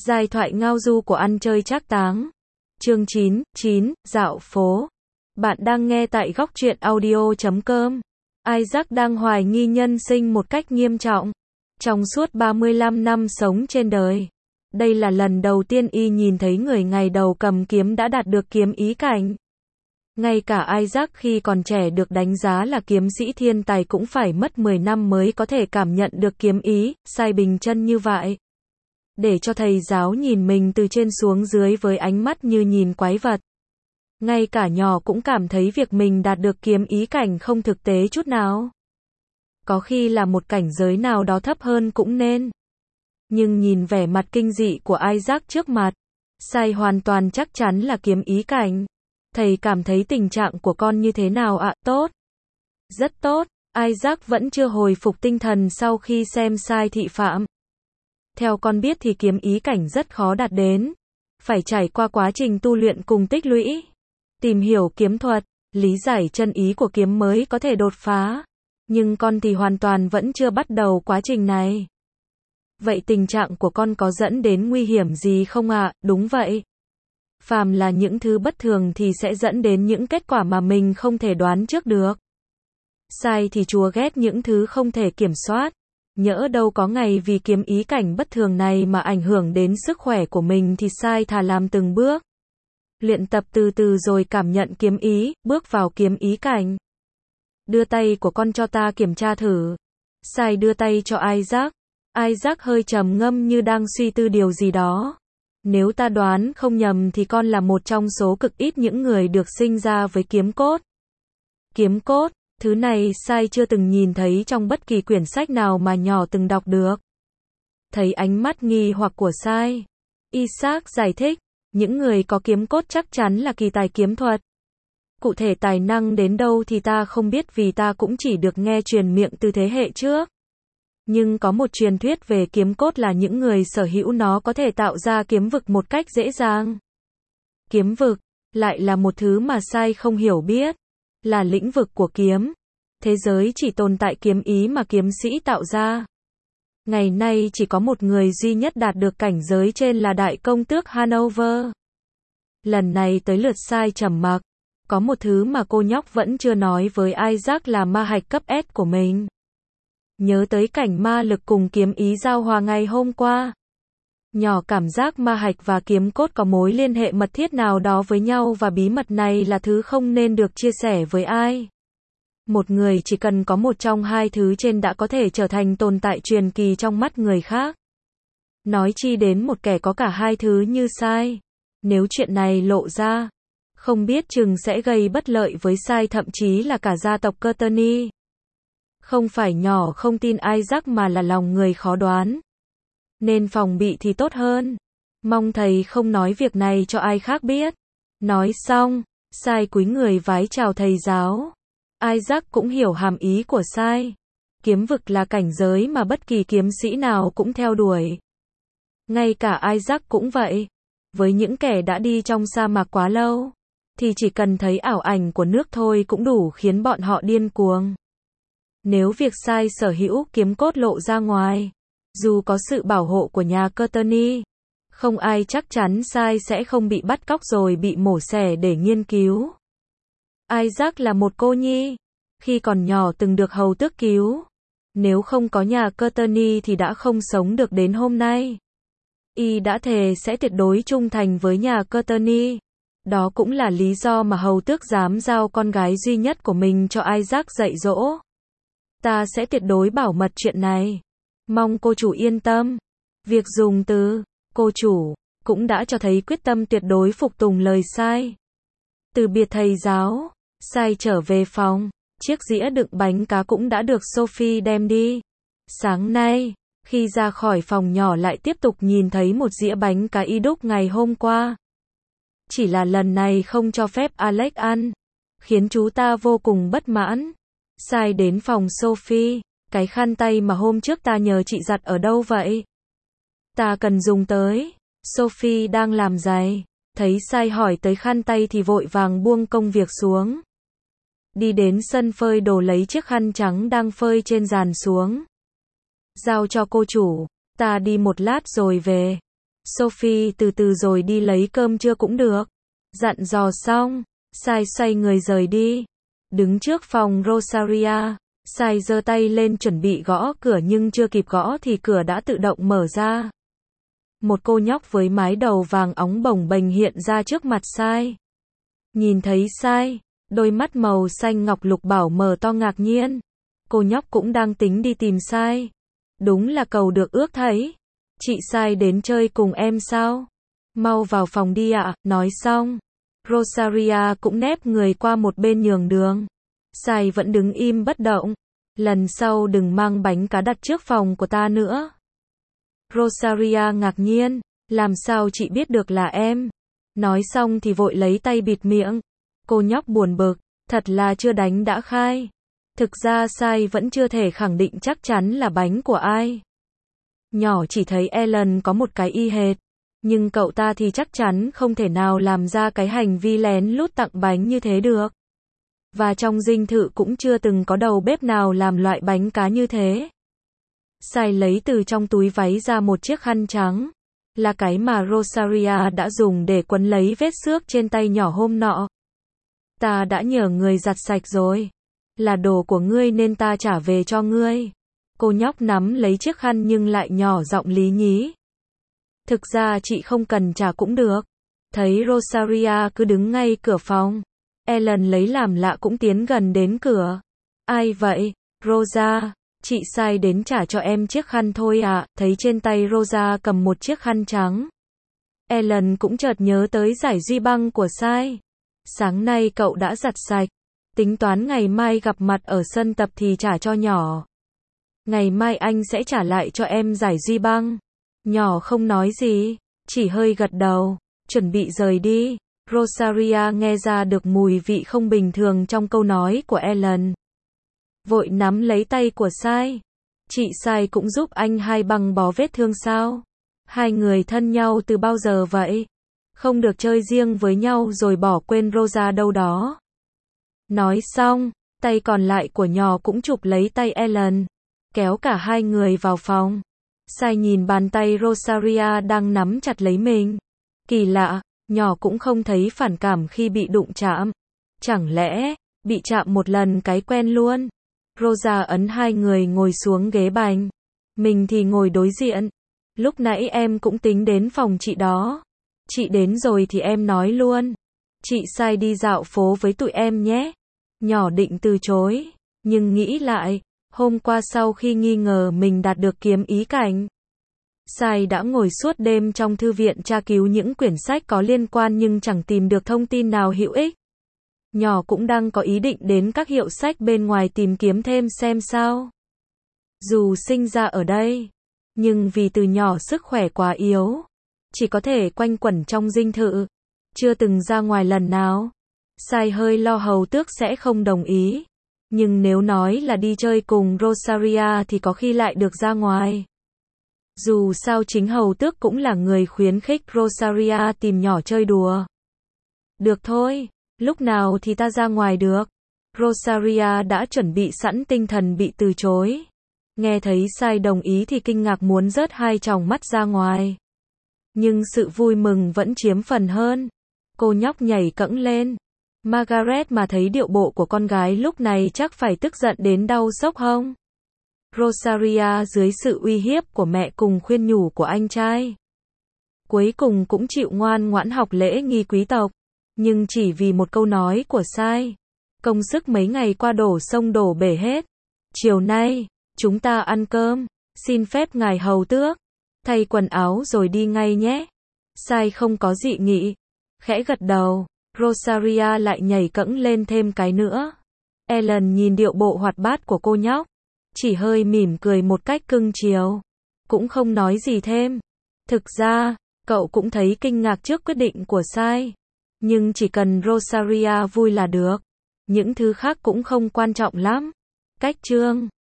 Giai thoại ngao du của ăn chơi trác táng. Chương 9, dạo phố. Bạn đang nghe tại góc truyện audio.com. Isaac đang hoài nghi nhân sinh một cách nghiêm trọng. Trong suốt 35 năm sống trên đời, đây là lần đầu tiên y nhìn thấy người ngày đầu cầm kiếm đã đạt được kiếm ý cảnh. Ngay cả Isaac khi còn trẻ được đánh giá là kiếm sĩ thiên tài cũng phải mất 10 năm mới có thể cảm nhận được kiếm ý, sai bình chân như vậy. Để cho thầy giáo nhìn mình từ trên xuống dưới với ánh mắt như nhìn quái vật. Ngay cả nhỏ cũng cảm thấy việc mình đạt được kiếm ý cảnh không thực tế chút nào. Có khi là một cảnh giới nào đó thấp hơn cũng nên. Nhưng nhìn vẻ mặt kinh dị của Isaac trước mặt, sai hoàn toàn chắc chắn là kiếm ý cảnh. Thầy cảm thấy tình trạng của con như thế nào ạ? Tốt. Rất tốt. Isaac vẫn chưa hồi phục tinh thần sau khi xem sai thị phạm. Theo con biết thì kiếm ý cảnh rất khó đạt đến. Phải trải qua quá trình tu luyện cùng tích lũy. Tìm hiểu kiếm thuật, lý giải chân ý của kiếm mới có thể đột phá. Nhưng con thì hoàn toàn vẫn chưa bắt đầu quá trình này. Vậy tình trạng của con có dẫn đến nguy hiểm gì không ạ? Đúng vậy. Phàm là những thứ bất thường thì sẽ dẫn đến những kết quả mà mình không thể đoán trước được. Sai thì Chúa ghét những thứ không thể kiểm soát. Nhỡ đâu có ngày vì kiếm ý cảnh bất thường này mà ảnh hưởng đến sức khỏe của mình thì sai thà làm từng bước. Luyện tập từ từ rồi cảm nhận kiếm ý, bước vào kiếm ý cảnh. Đưa tay của con cho ta kiểm tra thử. Sai đưa tay cho Isaac. Isaac hơi trầm ngâm như đang suy tư điều gì đó. Nếu ta đoán không nhầm thì con là một trong số cực ít những người được sinh ra với kiếm cốt. Kiếm cốt, thứ này Sai chưa từng nhìn thấy trong bất kỳ quyển sách nào mà nhỏ từng đọc được. Thấy ánh mắt nghi hoặc của Sai, Isaac giải thích, những người có kiếm cốt chắc chắn là kỳ tài kiếm thuật. Cụ thể tài năng đến đâu thì ta không biết vì ta cũng chỉ được nghe truyền miệng từ thế hệ trước. Nhưng có một truyền thuyết về kiếm cốt là những người sở hữu nó có thể tạo ra kiếm vực một cách dễ dàng. Kiếm vực, lại là một thứ mà Sai không hiểu biết. Là lĩnh vực của kiếm. Thế giới chỉ tồn tại kiếm ý mà kiếm sĩ tạo ra. Ngày nay chỉ có một người duy nhất đạt được cảnh giới trên là đại công tước Hanover. Lần này tới lượt Sai trầm mặc. Có một thứ mà cô nhóc vẫn chưa nói với Isaac là ma hạch cấp S của mình. Nhớ tới cảnh ma lực cùng kiếm ý giao hòa ngày hôm qua. Nhỏ cảm giác ma hạch và kiếm cốt có mối liên hệ mật thiết nào đó với nhau và bí mật này là thứ không nên được chia sẻ với ai. Một người chỉ cần có một trong hai thứ trên đã có thể trở thành tồn tại truyền kỳ trong mắt người khác. Nói chi đến một kẻ có cả hai thứ như Sai. Nếu chuyện này lộ ra, không biết chừng sẽ gây bất lợi với Sai thậm chí là cả gia tộc Courtney. Không phải nhỏ không tin Isaac mà là lòng người khó đoán. Nên phòng bị thì tốt hơn. Mong thầy không nói việc này cho ai khác biết. Nói xong, Sai cúi người vái chào thầy giáo. Isaac cũng hiểu hàm ý của Sai. Kiếm vực là cảnh giới mà bất kỳ kiếm sĩ nào cũng theo đuổi. Ngay cả Isaac cũng vậy. Với những kẻ đã đi trong sa mạc quá lâu, thì chỉ cần thấy ảo ảnh của nước thôi cũng đủ khiến bọn họ điên cuồng. Nếu việc Sai sở hữu kiếm cốt lộ ra ngoài, dù có sự bảo hộ của nhà Courtney, không ai chắc chắn Sai sẽ không bị bắt cóc rồi bị mổ xẻ để nghiên cứu. Isaac là một cô nhi, khi còn nhỏ từng được hầu tước cứu. Nếu không có nhà Courtney thì đã không sống được đến hôm nay. Y đã thề sẽ tuyệt đối trung thành với nhà Courtney. Đó cũng là lý do mà hầu tước dám giao con gái duy nhất của mình cho Isaac dạy dỗ. Ta sẽ tuyệt đối bảo mật chuyện này. Mong cô chủ yên tâm. Việc dùng từ cô chủ cũng đã cho thấy quyết tâm tuyệt đối phục tùng lời Sai. Từ biệt thầy giáo, Sai trở về phòng. Chiếc dĩa đựng bánh cá cũng đã được Sophie đem đi. Sáng nay, khi ra khỏi phòng nhỏ lại tiếp tục nhìn thấy một dĩa bánh cá y đúc ngày hôm qua. Chỉ là lần này không cho phép Alex ăn, khiến chú ta vô cùng bất mãn. Sai đến phòng Sophie, cái khăn tay mà hôm trước ta nhờ chị giặt ở đâu vậy? Ta cần dùng tới. Sophie đang làm giày, thấy Sai hỏi tới khăn tay thì vội vàng buông công việc xuống. Đi đến sân phơi đồ lấy chiếc khăn trắng đang phơi trên giàn xuống. Giao cho cô chủ, ta đi một lát rồi về. Sophie từ từ rồi đi lấy cơm trưa cũng được. Dặn dò xong, Sai xoay người rời đi. Đứng trước phòng Rosaria, Sai giơ tay lên chuẩn bị gõ cửa nhưng chưa kịp gõ thì cửa đã tự động mở ra. Một cô nhóc với mái đầu vàng óng bồng bềnh hiện ra trước mặt Sai. Nhìn thấy Sai, đôi mắt màu xanh ngọc lục bảo mở to ngạc nhiên. Cô nhóc cũng đang tính đi tìm Sai. Đúng là cầu được ước thấy. Chị Sai đến chơi cùng em sao? Mau vào phòng đi ạ. Nói xong, Rosaria cũng nép người qua một bên nhường đường. Sai vẫn đứng im bất động. Lần sau đừng mang bánh cá đặt trước phòng của ta nữa. Rosaria ngạc nhiên, làm sao chị biết được là em? Nói xong thì vội lấy tay bịt miệng. Cô nhóc buồn bực, thật là chưa đánh đã khai. Thực ra Sai vẫn chưa thể khẳng định chắc chắn là bánh của ai. Nhỏ chỉ thấy Ellen có một cái y hệt, nhưng cậu ta thì chắc chắn không thể nào làm ra cái hành vi lén lút tặng bánh như thế được. Và trong dinh thự cũng chưa từng có đầu bếp nào làm loại bánh cá như thế. Sai lấy từ trong túi váy ra một chiếc khăn trắng, là cái mà Rosaria đã dùng để quấn lấy vết xước trên tay nhỏ hôm nọ. Ta đã nhờ người giặt sạch rồi. Là đồ của ngươi nên ta trả về cho ngươi. Cô nhóc nắm lấy chiếc khăn nhưng lại nhỏ giọng lý nhí. Thực ra chị không cần trả cũng được. Thấy Rosaria cứ đứng ngay cửa phòng, Ellen lấy làm lạ cũng tiến gần đến cửa. Ai vậy? Rosa, chị Sai đến trả cho em chiếc khăn thôi ạ. Thấy trên tay Rosa cầm một chiếc khăn trắng, Ellen cũng chợt nhớ tới giải duy băng của Sai. Sáng nay cậu đã giặt sạch, tính toán ngày mai gặp mặt ở sân tập thì trả cho nhỏ. Ngày mai anh sẽ trả lại cho em giải duy băng. Nhỏ không nói gì, chỉ hơi gật đầu, chuẩn bị rời đi. Rosaria nghe ra được mùi vị không bình thường trong câu nói của Ellen. Vội nắm lấy tay của Sai. Chị Sai cũng giúp anh hai băng bó vết thương sao? Hai người thân nhau từ bao giờ vậy? Không được chơi riêng với nhau rồi bỏ quên Rosa đâu đó. Nói xong, tay còn lại của nhỏ cũng chụp lấy tay Ellen, kéo cả hai người vào phòng. Sai nhìn bàn tay Rosaria đang nắm chặt lấy mình. Kỳ lạ, nhỏ cũng không thấy phản cảm khi bị đụng chạm. Chẳng lẽ, bị chạm một lần cái quen luôn? Rosa ấn hai người ngồi xuống ghế bành. Mình thì ngồi đối diện. Lúc nãy em cũng tính đến phòng chị đó. Chị đến rồi thì em nói luôn. Chị Sai đi dạo phố với tụi em nhé. Nhỏ định từ chối, nhưng nghĩ lại, hôm qua sau khi nghi ngờ mình đạt được kiếm ý cảnh, Sai đã ngồi suốt đêm trong thư viện tra cứu những quyển sách có liên quan nhưng chẳng tìm được thông tin nào hữu ích. Nhỏ cũng đang có ý định đến các hiệu sách bên ngoài tìm kiếm thêm xem sao. Dù sinh ra ở đây, nhưng vì từ nhỏ sức khỏe quá yếu, chỉ có thể quanh quẩn trong dinh thự, chưa từng ra ngoài lần nào. Sai hơi lo hầu tước sẽ không đồng ý. Nhưng nếu nói là đi chơi cùng Rosaria thì có khi lại được ra ngoài. Dù sao chính hầu tước cũng là người khuyến khích Rosaria tìm nhỏ chơi đùa. Được thôi, lúc nào thì ta ra ngoài được. Rosaria đã chuẩn bị sẵn tinh thần bị từ chối. Nghe thấy Sai đồng ý thì kinh ngạc muốn rớt hai tròng mắt ra ngoài. Nhưng sự vui mừng vẫn chiếm phần hơn. Cô nhóc nhảy cẫng lên. Margaret mà thấy điệu bộ của con gái lúc này chắc phải tức giận đến đau xốc hông. Rosaria dưới sự uy hiếp của mẹ cùng khuyên nhủ của anh trai, cuối cùng cũng chịu ngoan ngoãn học lễ nghi quý tộc. Nhưng chỉ vì một câu nói của Sai, công sức mấy ngày qua đổ sông đổ bể hết. Chiều nay, chúng ta ăn cơm, xin phép ngài hầu tước. Thay quần áo rồi đi ngay nhé. Sai không có dị nghị, khẽ gật đầu. Rosaria lại nhảy cẫng lên thêm cái nữa. Ellen nhìn điệu bộ hoạt bát của cô nhóc, chỉ hơi mỉm cười một cách cưng chiều, cũng không nói gì thêm. Thực ra, cậu cũng thấy kinh ngạc trước quyết định của Sai, nhưng chỉ cần Rosaria vui là được, những thứ khác cũng không quan trọng lắm. Cách chương